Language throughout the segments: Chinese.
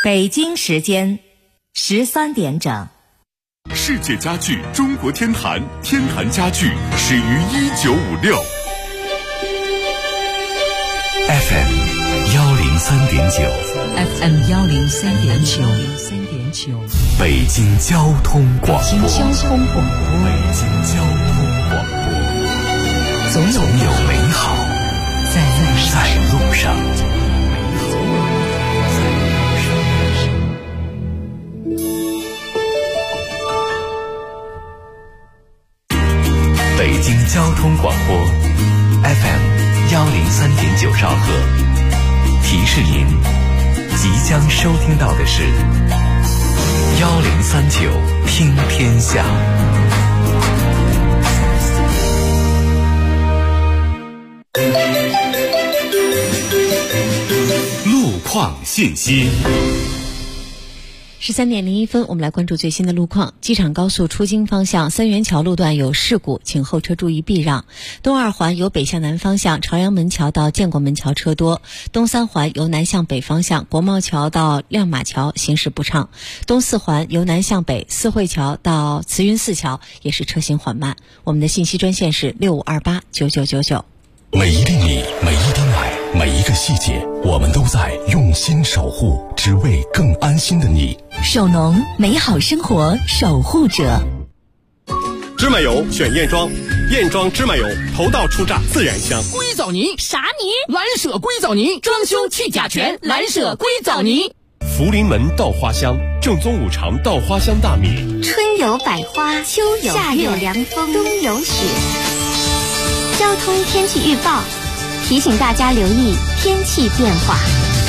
北京时间13点整。 世界家具中国天坛，天坛家具始于1956。 FM 103.9 FM 103.9 北京交通广播。 北京交通广播，总有美好在路上。 北京交通广播 FM 103.9兆赫，提示您即将收听到的是1039听天下。 路况信息。 13点01分，我们来关注最新的路况。机场高速出京方向三元桥路段有事故，请后车注意避让。东二环由北向南方向朝阳门桥到建国门桥车多，东三环由南向北方向国贸桥到亮马桥行驶不畅，东四环由南向北四惠桥到慈云寺桥也是车行缓慢。我们的信息专线是65289999。 每一粒米，每一滴奶，每一个细节，我们都在用心守护，只为更安心的你。 首农，美好生活守护者。 芝麻油选燕庄，燕庄芝麻油头道出榨，自然香。 硅藻泥啥泥？ 蓝舍硅藻泥，装修去甲醛，蓝舍硅藻泥。 福临门稻花香，正宗五常稻花香大米。 春有百花，秋有夏有凉风，冬有雪。交通天气预报提醒大家留意天气变化。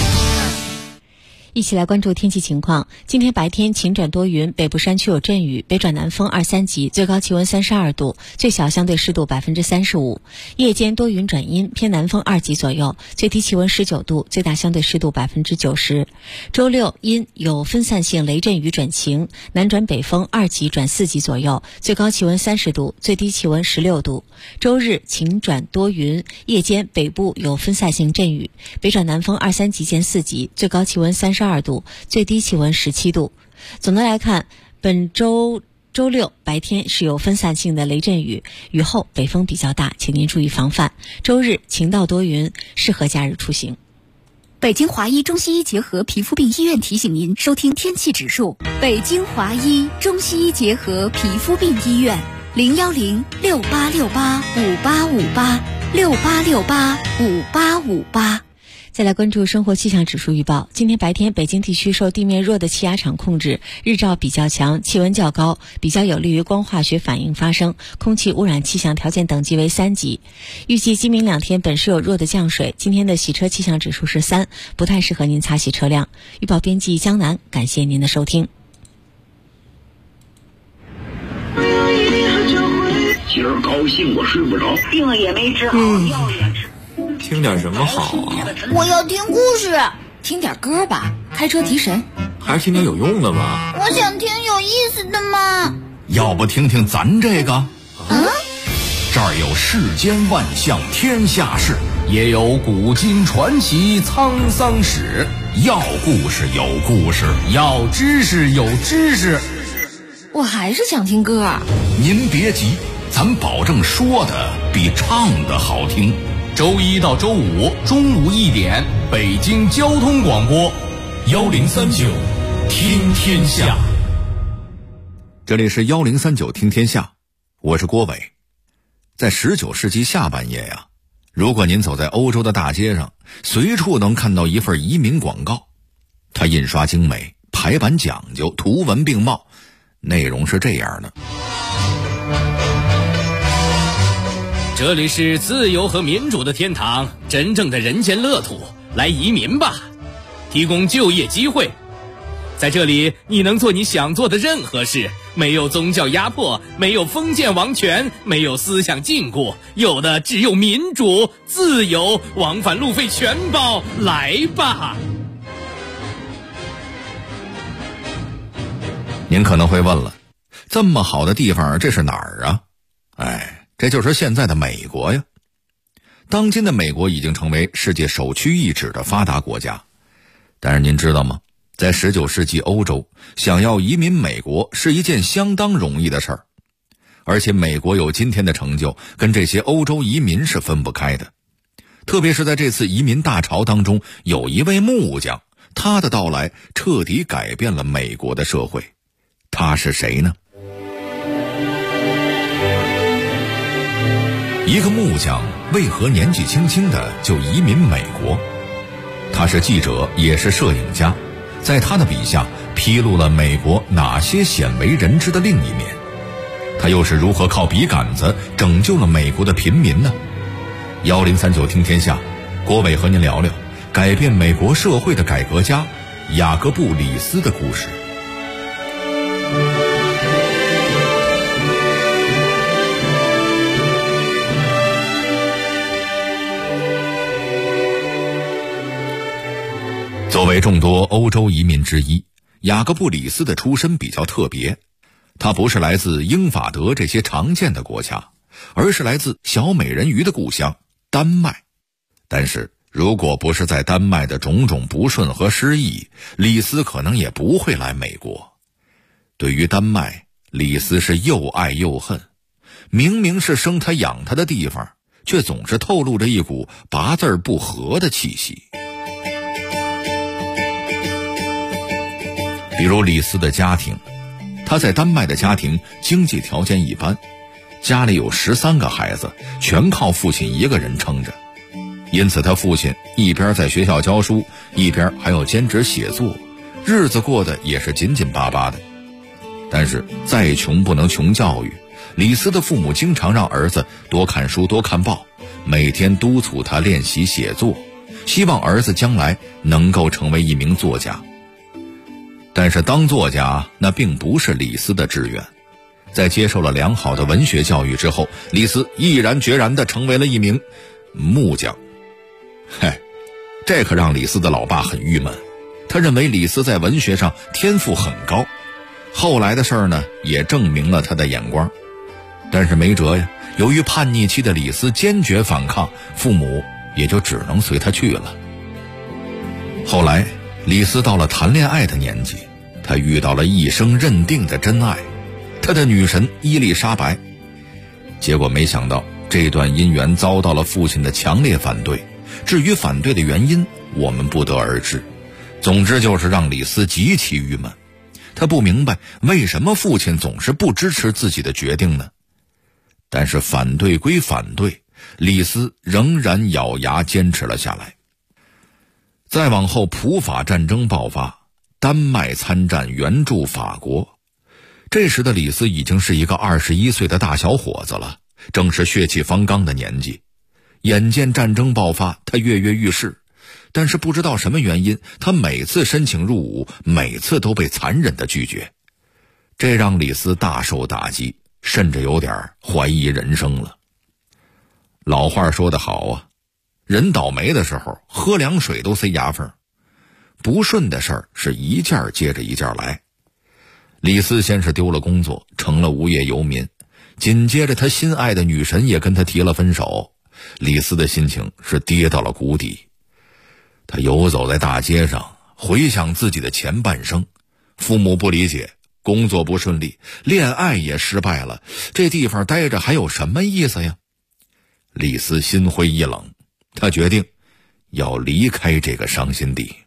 一起来关注天气情况。今天白天晴转多云，北部山区有阵雨，北转南风2、3级，最高气温32度，最小相对湿度35%。夜间多云转阴，偏南风2级左右，最低气温19度，最大相对湿度90%。周六阴，有分散性雷阵雨转晴，南转北风2级转4级左右，最高气温30度，最低气温16度。周日晴转多云，夜间北部有分散性阵雨，北转南风2、3级见4级，最高气温32度，最低气温17度。总的来看，本周六白天是有分散性的雷阵雨，雨后北风比较大，请您注意防范。周日晴到多云，适合假日出行。 北京华医中西医结合皮肤病医院提醒您收听天气指数。北京华医中西医结合皮肤病医院，01068685858，68685858。 再来关注生活气象指数预报。今天白天北京地区受地面弱的气压场控制，日照比较强，气温较高，比较有利于光化学反应发生，空气污染气象条件等级为3级。预计今明2天本市有弱的降水，今天的洗车气象指数是3，不太适合您擦洗车辆。预报编辑江南，感谢您的收听。 今儿高兴我睡不着，病了也没治好，药也吃。 听点什么好啊？ 我要听故事。 听点歌吧，开车提神。 还是听点有用的吧。 我想听有意思的嘛。 要不听听咱这个？这儿有世间万象天下事，也有古今传奇沧桑史。要故事有故事，要知识有知识。 我还是想听歌。 您别急，咱保证说的比唱的好听。周一到周五中午1点，北京交通广播1039听天下。这里是1039听天下，我是郭伟。在19世纪下半叶呀，如果您走在欧洲的大街上，随处能看到一份移民广告。它印刷精美，排版讲究，图文并茂，内容是这样的： 这里是自由和民主的天堂，真正的人间乐土，来移民吧，提供就业机会。在这里你能做你想做的任何事，没有宗教压迫，没有封建王权，没有思想禁锢，有的只有民主自由，往返路费全包，来吧。 您可能会问了，这么好的地方，这是哪儿啊？这就是现在的美国呀。当今的美国已经成为世界首屈一指的发达国家，但是您知道吗？ 在19世纪欧洲，想要移民美国是一件相当容易的事儿，而且美国有今天的成就，跟这些欧洲移民是分不开的。特别是在这次移民大潮当中，有一位木匠，他的到来彻底改变了美国的社会。他是谁呢？一个木匠为何年纪轻轻的就移民美国？他是记者，也是摄影家，在他的笔下披露了美国哪些鲜为人知的另一面。他又是如何靠笔杆子拯救了美国的平民呢？1039听天下，郭伟和您聊聊改变美国社会的改革家雅各布·李斯的故事。作为众多欧洲移民之一，雅各布·李斯的出身比较特别，他不是来自英法德这些常见的国家，而是来自小美人鱼的故乡丹麦。但是如果不是在丹麦的种种不顺和失意，李斯可能也不会来美国。对于丹麦，李斯是又爱又恨，明明是生他养他的地方，却总是透露着一股八字不合的气息。比如李斯的家庭，他在丹麦的家庭经济条件一般，家里有13个孩子，全靠父亲一个人撑着。因此他父亲一边在学校教书，一边还要兼职写作，日子过得也是紧紧巴巴的。但是再穷不能穷教育，李斯的父母经常让儿子多看书多看报，每天督促他练习写作，希望儿子将来能够成为一名作家。但是当作家那并不是李斯的志愿，在接受了良好的文学教育之后，李斯毅然决然地成为了一名木匠。这可让李斯的老爸很郁闷，他认为李斯在文学上天赋很高。后来的事儿呢，也证明了他的眼光。但是没辙呀，由于叛逆期的李斯坚决反抗，父母也就只能随他去了。后来李斯到了谈恋爱的年纪，他遇到了一生认定的真爱，他的女神伊丽莎白。结果没想到这段姻缘遭到了父亲的强烈反对，至于反对的原因我们不得而知。总之就是让李斯极其郁闷，他不明白为什么父亲总是不支持自己的决定呢？但是反对归反对，李斯仍然咬牙坚持了下来。再往后，普法战争爆发，丹麦参战援助法国。这时的李斯已经是一个21岁的大小伙子了，正是血气方刚的年纪。眼见战争爆发，他跃跃欲试，但是不知道什么原因，他每次申请入伍，每次都被残忍地拒绝。这让李斯大受打击，甚至有点怀疑人生了。老话说得好啊，人倒霉的时候喝凉水都塞牙缝，不顺的事儿是一件接着一件来。李斯先是丢了工作，成了无业游民，紧接着他心爱的女神也跟他提了分手。李斯的心情是跌到了谷底，他游走在大街上，回想自己的前半生，父母不理解，工作不顺利，恋爱也失败了，这地方待着还有什么意思呀？李斯心灰意冷，他决定要离开这个伤心地。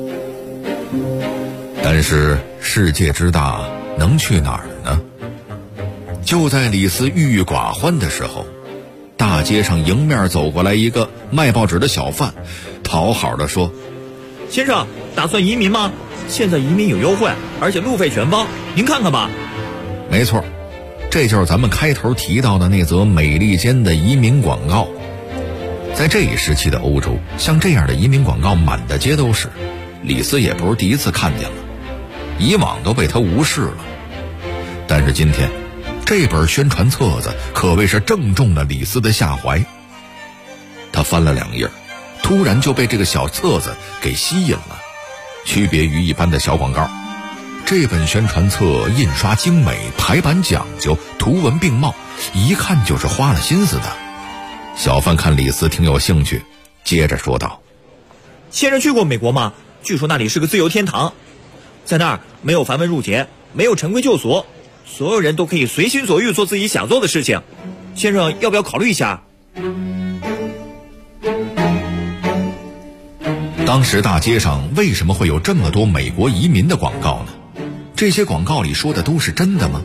但是世界之大，能去哪儿呢？就在李斯郁郁寡欢的时候，大街上迎面走过来一个卖报纸的小贩，讨好地说：“ 先生，打算移民吗？现在移民有优惠，而且路费全包，您看看吧。” 没错，这就是咱们开头提到的那则美利坚的移民广告。在这一时期的欧洲，像这样的移民广告满大街都是，李斯也不是第一次看见了，以往都被他无视了。但是今天这本宣传册子可谓是正中了李斯的下怀。他翻了2页，突然就被这个小册子给吸引了。区别于一般的小广告，这本宣传册印刷精美，排版讲究，图文并茂，一看就是花了心思的。小贩看李斯挺有兴趣，接着说道：“ 先生去过美国吗？据说那里是个自由天堂， 在那儿没有繁文缛节，没有陈规旧俗，所有人都可以随心所欲做自己想做的事情。先生要不要考虑一下？ 当时大街上为什么会有这么多美国移民的广告呢？这些广告里说的都是真的吗？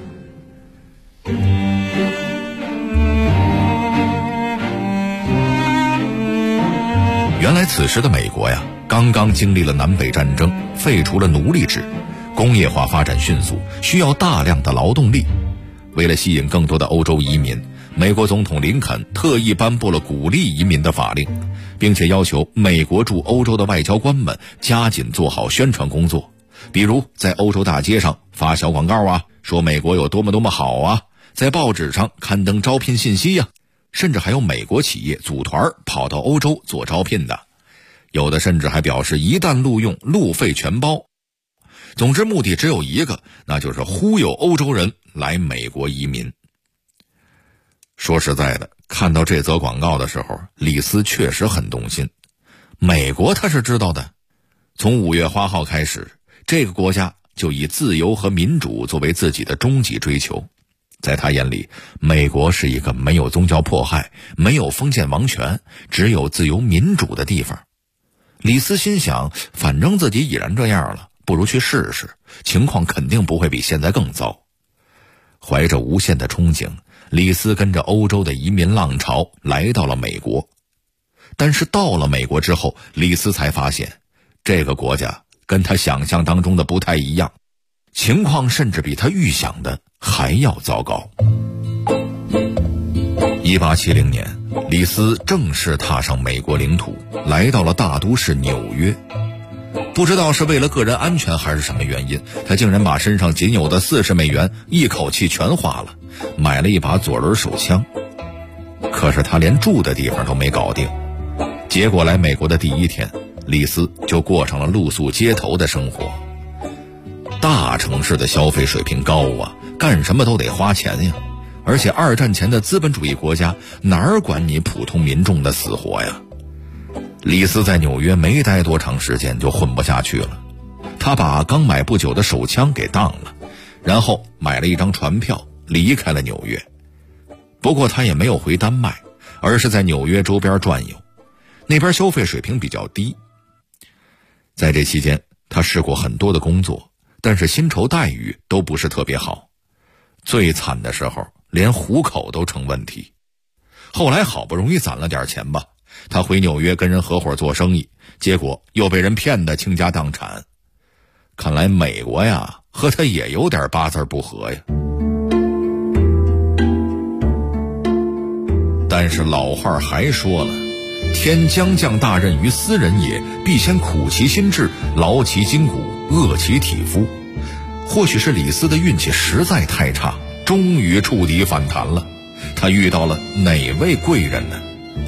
原来此时的美国呀，刚刚经历了南北战争，废除了奴隶制，工业化发展迅速，需要大量的劳动力。为了吸引更多的欧洲移民，美国总统林肯特意颁布了鼓励移民的法令，并且要求美国驻欧洲的外交官们加紧做好宣传工作，比如在欧洲大街上发小广告啊，说美国有多么多么好啊，在报纸上刊登招聘信息啊，甚至还有美国企业组团跑到欧洲做招聘的，有的甚至还表示一旦录用，路费全包。总之目的只有一个，那就是忽悠欧洲人来美国移民。说实在的，看到这则广告的时候，李斯确实很动心。美国他是知道的，从5月8号开始，这个国家就以自由和民主作为自己的终极追求。在他眼里，美国是一个没有宗教迫害，没有封建王权，只有自由民主的地方。李斯心想，反正自己已然这样了，不如去试试，情况肯定不会比现在更糟。怀着无限的憧憬，李斯跟着欧洲的移民浪潮来到了美国。但是到了美国之后，李斯才发现，这个国家跟他想象当中的不太一样，情况甚至比他预想的还要糟糕。1870年，李斯正式踏上美国领土，来到了大都市纽约。不知道是为了个人安全还是什么原因，他竟然把身上仅有的40美元一口气全花了，买了一把左轮手枪。可是他连住的地方都没搞定。结果来美国的第一天，李斯就过上了露宿街头的生活。大城市的消费水平高啊，干什么都得花钱呀。而且2战前的资本主义国家哪儿管你普通民众的死活呀？李斯在纽约没待多长时间就混不下去了，他把刚买不久的手枪给当了，然后买了一张船票离开了纽约。不过他也没有回丹麦，而是在纽约周边转悠，那边消费水平比较低。在这期间，他试过很多的工作，但是薪酬待遇都不是特别好，最惨的时候连糊口都成问题。后来好不容易攒了点钱吧，他回纽约跟人合伙做生意，结果又被人骗得倾家荡产。看来美国呀，和他也有点八字不合呀。但是老话还说了，天将降大任于斯人也，必先苦其心志，劳其筋骨，饿其体肤。或许是李斯的运气实在太差，终于触底反弹了。他遇到了哪位贵人呢？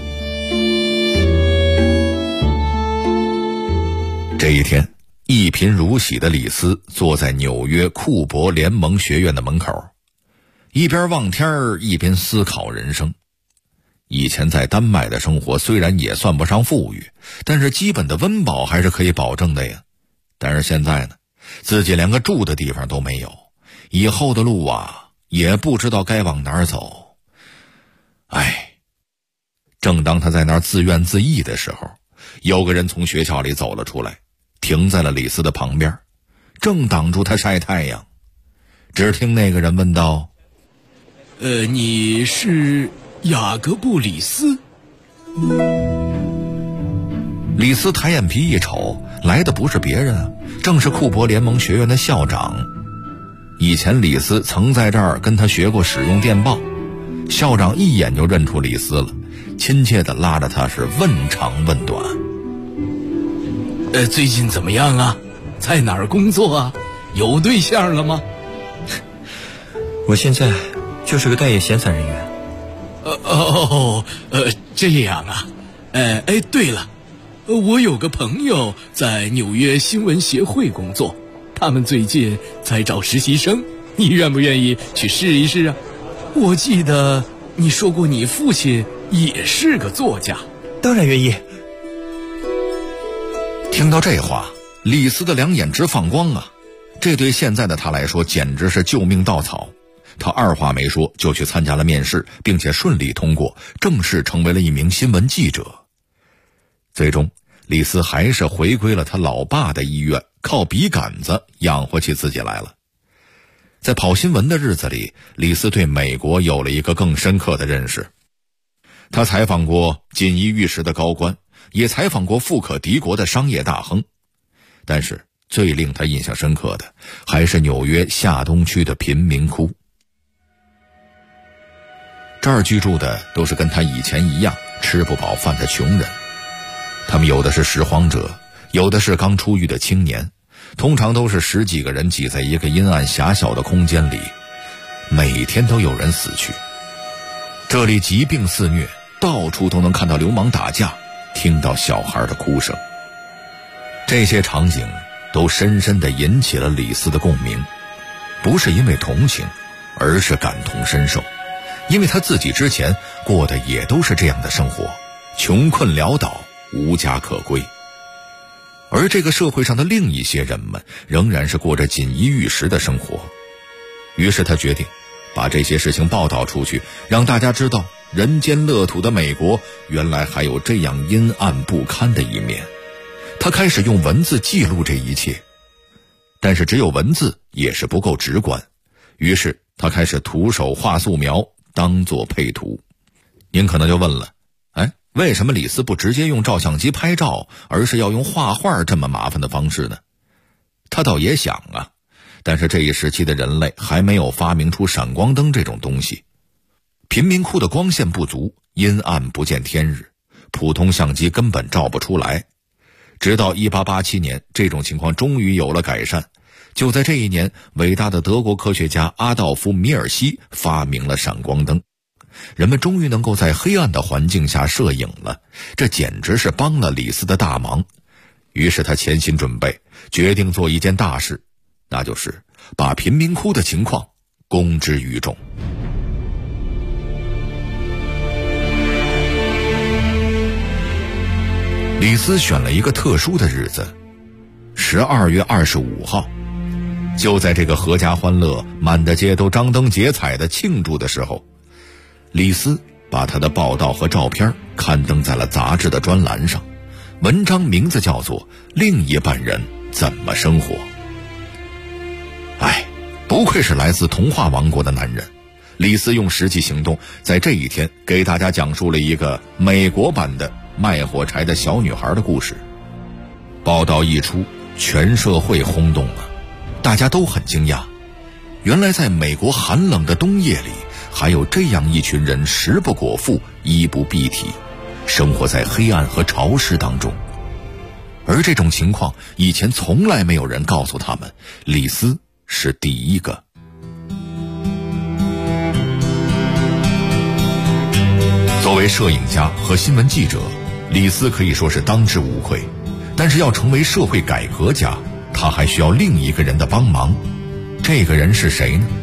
这一天，一贫如洗的李斯坐在纽约库珀联盟学院的门口，一边望天儿一边思考人生。以前在丹麦的生活虽然也算不上富裕，但是基本的温饱还是可以保证的呀。但是现在呢，自己连个住的地方都没有，以后的路啊也不知道该往哪儿走。正当他在那儿自怨自艾的时候，有个人从学校里走了出来，停在了李斯的旁边，正挡住他晒太阳。只听那个人问道： 你是雅各布·李斯？ 李斯抬眼皮一瞅，来的不是别人啊，正是库珀联盟学院的校长。以前李斯曾在这儿跟他学过使用电报，校长一眼就认出李斯了，亲切地拉着他是问长问短。 最近怎么样啊？在哪儿工作啊？有对象了吗？ 我现在就是个待业闲散人员。 这样啊。对了，我有个朋友在纽约新闻协会工作，他们最近在找实习生，你愿不愿意去试一试啊？我记得你说过你父亲也是个作家。 当然愿意。 听到这话，李斯的两眼直放光啊！ 这对现在的他来说简直是救命稻草。他二话没说就去参加了面试，并且顺利通过，正式成为了一名新闻记者。最终李斯还是回归了他老爸的医院，靠笔杆子养活起自己来了。在跑新闻的日子里，李斯对美国有了一个更深刻的认识。他采访过锦衣玉食的高官，也采访过富可敌国的商业大亨，但是最令他印象深刻的还是纽约下东区的贫民窟。这儿居住的都是跟他以前一样吃不饱饭的穷人，他们有的是拾荒者，有的是刚出狱的青年，通常都是10几个人挤在一个阴暗狭小的空间里，每天都有人死去。这里疾病肆虐，到处都能看到流氓打架，听到小孩的哭声。这些场景都深深地引起了李斯的共鸣，不是因为同情，而是感同身受。因为他自己之前过的也都是这样的生活，穷困潦倒，无家可归。而这个社会上的另一些人们仍然是过着锦衣玉食的生活。于是他决定把这些事情报道出去，让大家知道人间乐土的美国原来还有这样阴暗不堪的一面。他开始用文字记录这一切，但是只有文字也是不够直观，于是他开始徒手画素描当作配图。您可能就问了，为什么李斯不直接用照相机拍照，而是要用画画这么麻烦的方式呢？他倒也想啊，但是这一时期的人类还没有发明出闪光灯这种东西。贫民窟的光线不足，阴暗不见天日，普通相机根本照不出来。直到1887年，这种情况终于有了改善。就在这一年，伟大的德国科学家阿道夫·米尔西发明了闪光灯，人们终于能够在黑暗的环境下摄影了，这简直是帮了李斯的大忙。于是他潜心准备，决定做一件大事，那就是把贫民窟的情况公之于众。李斯选了一个特殊的日子，12月25号。就在这个阖家欢乐，满大街都张灯结彩的庆祝的时候，李斯把他的报道和照片刊登在了杂志的专栏上，文章名字叫做《另一半人怎么生活》。不愧是来自童话王国的男人，李斯用实际行动在这一天给大家讲述了一个美国版的卖火柴的小女孩的故事。报道一出，全社会轰动了，大家都很惊讶，原来在美国寒冷的冬夜里，还有这样一群人食不果腹，衣不蔽体，生活在黑暗和潮湿当中。而这种情况以前从来没有人告诉他们，李斯是第一个。作为摄影家和新闻记者，李斯可以说是当之无愧，但是要成为社会改革家，他还需要另一个人的帮忙。这个人是谁呢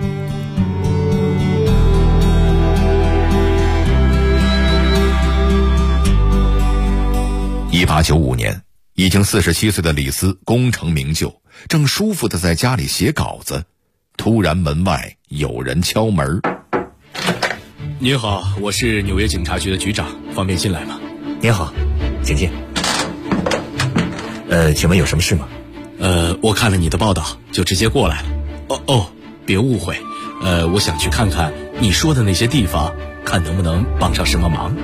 ？1895年，已经47岁的李斯功成名就，正舒服地在家里写稿子，突然门外有人敲门。 您好，我是纽约警察局的局长，方便进来吗？ 您好，请进。请问有什么事吗？ 我看了你的报道，就直接过来了。别误会，我想去看看你说的那些地方，看能不能帮上什么忙。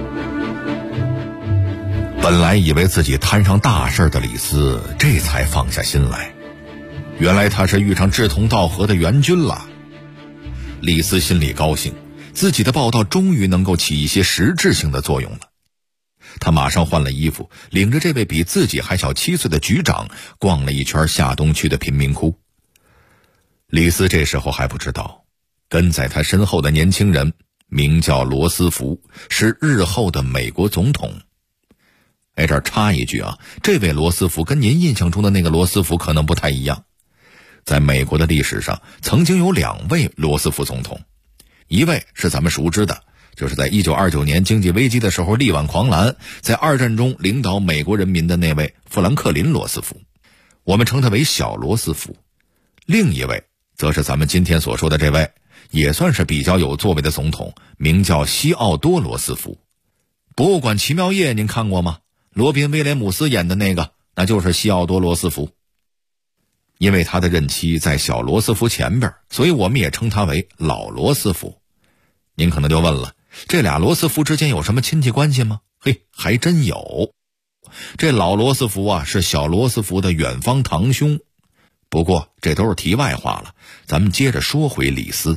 本来以为自己摊上大事的李斯，这才放下心来。原来他是遇上志同道合的援军了。李斯心里高兴，自己的报道终于能够起一些实质性的作用了。他马上换了衣服，领着这位比自己还小7岁的局长逛了一圈下东区的贫民窟。李斯这时候还不知道，跟在他身后的年轻人名叫罗斯福，是日后的美国总统。这儿插一句啊，这位罗斯福跟您印象中的那个罗斯福可能不太一样。在美国的历史上，曾经有2位罗斯福总统，一位是咱们熟知的，就是在1929年经济危机的时候力挽狂澜，在2战中领导美国人民的那位富兰克林罗斯福，我们称他为小罗斯福。 另一位则是咱们今天所说的这位，也算是比较有作为的总统，名叫西奥多·罗斯福。博物馆奇妙夜您看过吗？罗宾·威廉姆斯演的那个，那就是西奥多·罗斯福。因为他的任期在小罗斯福前边，所以我们也称他为老罗斯福。您可能就问了，这俩罗斯福之间有什么亲戚关系吗？嘿，还真有。这老罗斯福啊，是小罗斯福的远方堂兄。不过这都是题外话了，咱们接着说回李斯。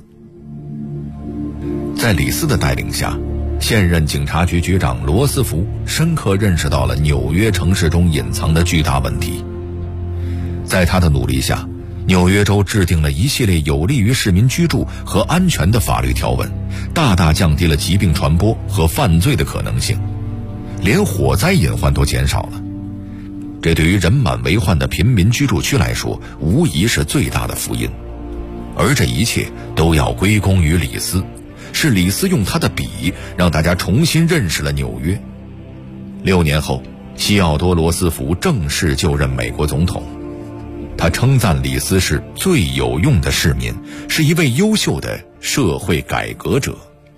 在李斯的带领下，现任警察局局长罗斯福深刻认识到了纽约城市中隐藏的巨大问题。在他的努力下，纽约州制定了一系列有利于市民居住和安全的法律条文，大大降低了疾病传播和犯罪的可能性，连火灾隐患都减少了。这对于人满为患的贫民居住区来说，无疑是最大的福音。而这一切都要归功于李斯，是李斯用他的笔让大家重新认识了纽约。6年后，西奥多·罗斯福正式就任美国总统。他称赞李斯是最有用的市民，是一位优秀的社会改革者。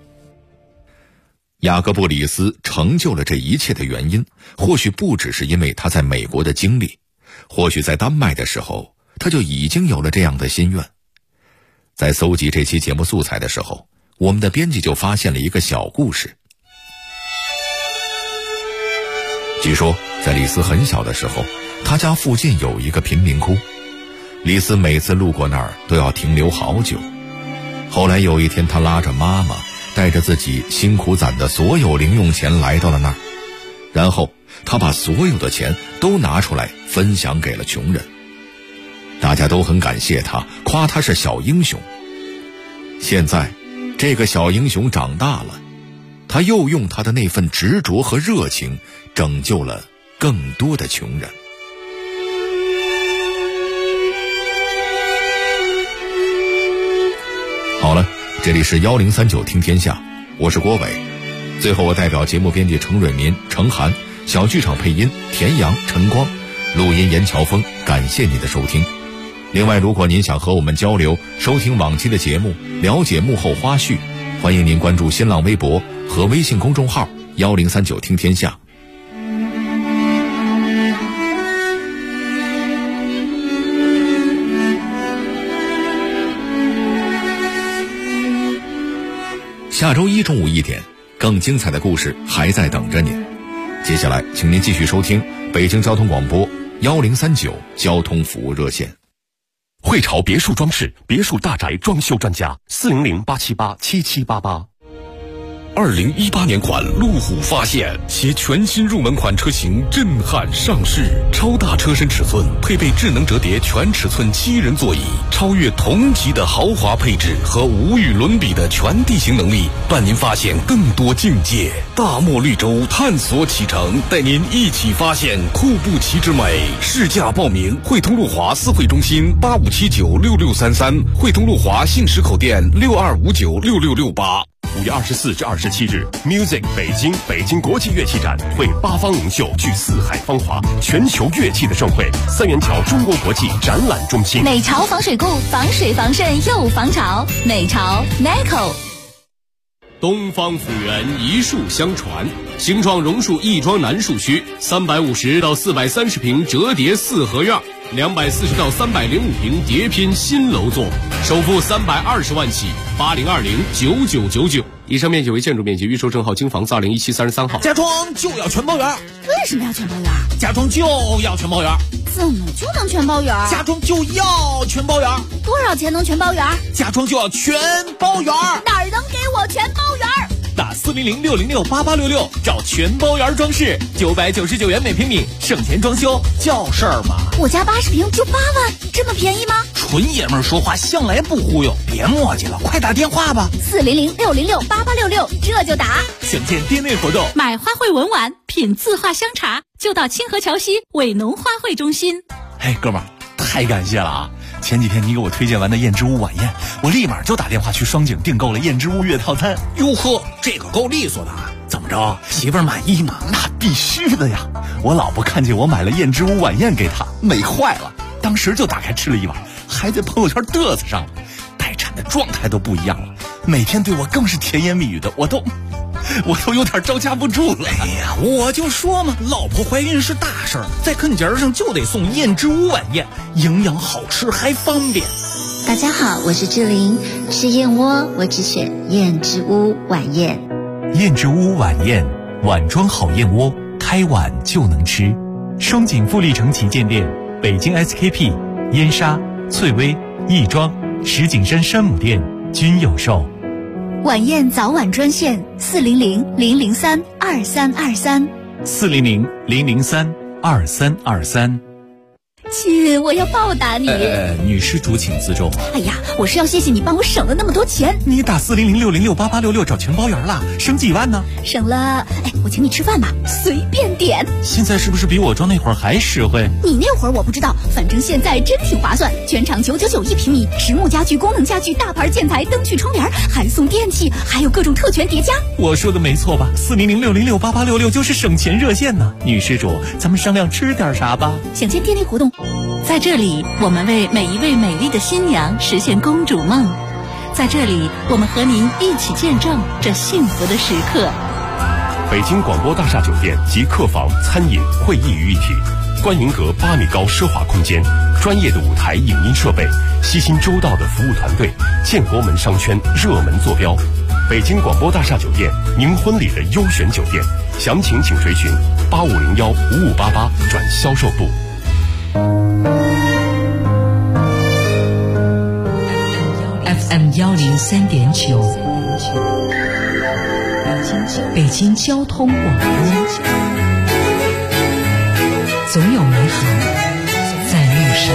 雅各布·李斯成就了这一切的原因，或许不只是因为他在美国的经历，或许在丹麦的时候他就已经有了这样的心愿。在搜集这期节目素材的时候，我们的编辑就发现了一个小故事。据说在李斯很小的时候，他家附近有一个贫民窟，李斯每次路过那儿都要停留好久。后来有一天，他拉着妈妈，带着自己辛苦攒的所有零用钱来到了那儿，然后他把所有的钱都拿出来分享给了穷人。大家都很感谢他，夸他是小英雄。现在这个小英雄长大了，他又用他的那份执着和热情拯救了更多的穷人。好了，这里是1039听天下，我是郭伟。最后我代表节目编辑程蕊民、程涵，小剧场配音田阳、陈光，录音严乔峰，感谢你的收听。另外，如果您想和我们交流，收听往期的节目，了解幕后花絮，欢迎您关注新浪微博和微信公众号1039听天下。下周一中午1点，更精彩的故事还在等着您。接下来请您继续收听北京交通广播1039交通服务热线。 汇潮别墅装饰，别墅大宅装修专家，400-878-7788。2018年款路虎发现，携全新入门款车型震撼上市，超大车身尺寸，配备智能折叠全尺寸7人座椅，超越同级的豪华配置和无与伦比的全地形能力，伴您发现更多境界。大漠绿洲探索启程，带您一起发现库布齐之美。试驾报名：汇通路华4会中心85796633，汇通路华信实口店62596668。5月24至27日 ，Music 北京国际乐器展会8方名秀聚四海芳华，全球乐器的盛会，三元桥中国国际展览中心。 美潮防水固，防水防渗又防潮。美潮 NECO。 东方府源一树相传，兴创榕树亦庄南树区350到430平折叠4合院，240到305平叠拼新楼座，首付320万起，80209999。以上面积为建筑面积，预售证号经房子2017-33号。 家装就要全包圆。 为什么要全包圆？ 家装就要全包圆。 怎么就能全包圆？ 家装就要全包圆。 多少钱能全包圆？ 家装就要全包圆。 哪儿能给我全包圆？ 打400-606-8866找全包圆装饰，999元每平米，省钱装修叫事儿嘛。 我家80平就8万，这么便宜吗？ 纯爷们儿说话向来不忽悠，别磨叽了，快打电话吧。 400-606-8866，这就打。 详见店内活动。 买花卉文玩，品字画香茶，就到清河桥西伟农花卉中心。 嘿，哥们儿，太感谢了啊！前几天你给我推荐完的燕之屋晚宴，我立马就打电话去双井订购了燕之屋月套餐。 哟呵，这个够利索的。怎么着，媳妇儿满意吗？ 那必须的呀！我老婆看见我买了燕之屋晚宴给她，美坏了。 当时就打开吃了一碗，还在朋友圈嘚瑟上了，待产的状态都不一样了，每天对我更是甜言蜜语的，我都有点招架不住了。 哎呀，我就说嘛，老婆怀孕是大事儿，在啃节上就得送燕之屋晚宴，营养好吃还方便。 大家好，我是志玲，吃燕窝我只选燕之屋晚宴。 燕之屋晚宴，碗装好燕窝，开碗就能吃。双井富力城旗舰店、北京 SKP、燕莎、翠微、亦庄、石景山山姆店均有售。 晚宴早晚专线400-003-2323。 400-003-2323。 亲，我要报答你。 女施主请自重。 哎呀，我是要谢谢你帮我省了那么多钱。 你打400-606-8866找全包圆了，省几万呢？ 省了，我请你吃饭吧，随便点。 现在是不是比我装那会儿还实惠？ 你那会儿我不知道，反正现在真挺划算，全场999一平米，实木家具、功能家具、大牌建材、灯具、窗帘，还送电器，还有各种特权叠加。 我说的没错吧？400-606-8866就是省钱热线呢。女施主，咱们商量吃点啥吧？ 享签电力活动。 在这里，我们为每一位美丽的新娘实现公主梦。在这里，我们和您一起见证这幸福的时刻。 北京广播大厦酒店集客房、餐饮、会议于一体，观云阁8米高奢华空间，专业的舞台影音设备，悉心周到的服务团队，建国门商圈热门坐标。北京广播大厦酒店，您婚礼的优选酒店，详情请垂询8501-5588转销售部。 FM 103.9，北京交通广播，总有美好在路上。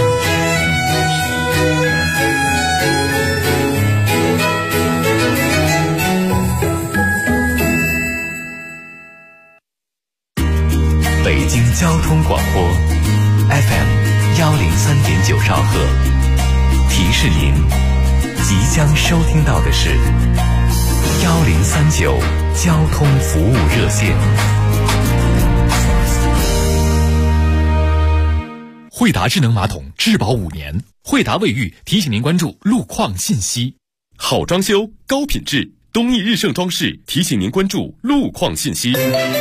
北京交通广播 FM 103.9兆赫，提示您即将收听到的是1039交通服务热线。 惠达智能马桶质保5年，惠达卫浴提醒您关注路况信息。好装修高品质，东义日盛装饰提醒您关注路况信息。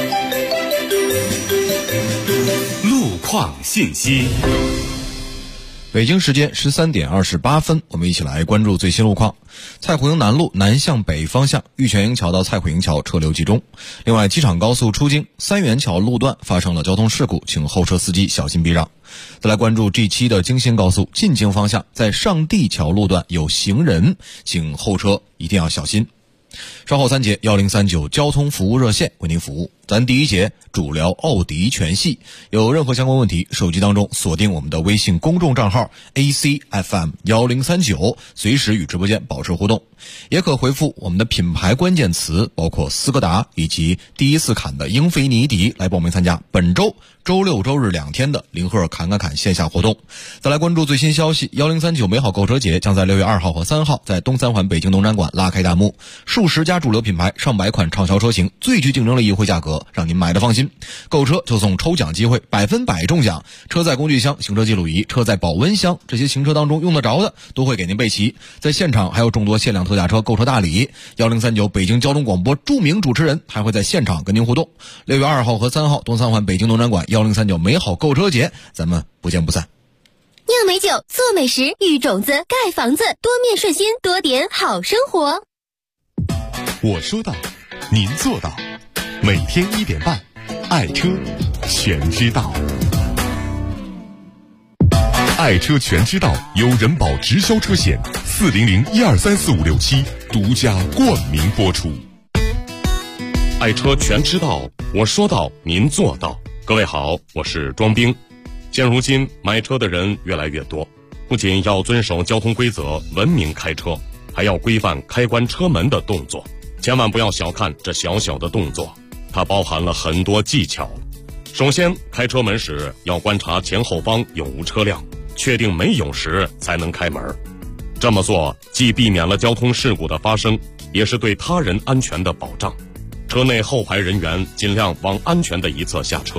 路况信息。 北京时间13点28分，我们一起来关注最新路况。蔡虎营南路南向北方向玉泉营桥到蔡虎营桥车流集中。另外，机场高速出京三元桥路段发生了交通事故，请后车司机小心避让。再来关注 G7 的京新高速进京方向，在上地桥路段有行人，请后车一定要小心。稍后3节1039交通服务热线为您服务。咱第一节主聊奥迪全系，有任何相关问题，手机当中锁定我们的微信公众账号 ACFM1039，随时与直播间保持互动。也可回复我们的品牌关键词，包括斯柯达以及第一次侃的英菲尼迪来报名参加本周周六周日2天的零赫侃线下活动。再来关注最新消息，1039美好购车节将在6月2号和3号在东三环北京农展馆拉开大幕，数十家主流品牌上百款畅销车型，最具竞争力优惠价格，让您买的放心。购车就送抽奖机会，100%中奖，车载工具箱、行车记录仪、车载保温箱，这些行车当中用得着的都会给您备齐。在现场还有众多限量特价车购车大礼，1039北京交通广播著名主持人还会在现场跟您互动。6月2号和3号东三环北京农展馆1039美好购车节，咱们不见不散。 酿美酒，做美食，育种子，盖房子，多面顺心，多点好生活。 我说到，您做到。每天1点半，爱车全知道。爱车全知道由人保直销车险400-1234567独家冠名播出。爱车全知道，我说到您做到。各位好，我是庄兵。现如今买车的人越来越多，不仅要遵守交通规则，文明开车，还要规范开关车门的动作。千万不要小看这小小的动作，它包含了很多技巧。首先，开车门时要观察前后方有无车辆，确定没有时才能开门。这么做既避免了交通事故的发生，也是对他人安全的保障。车内后排人员尽量往安全的一侧下车，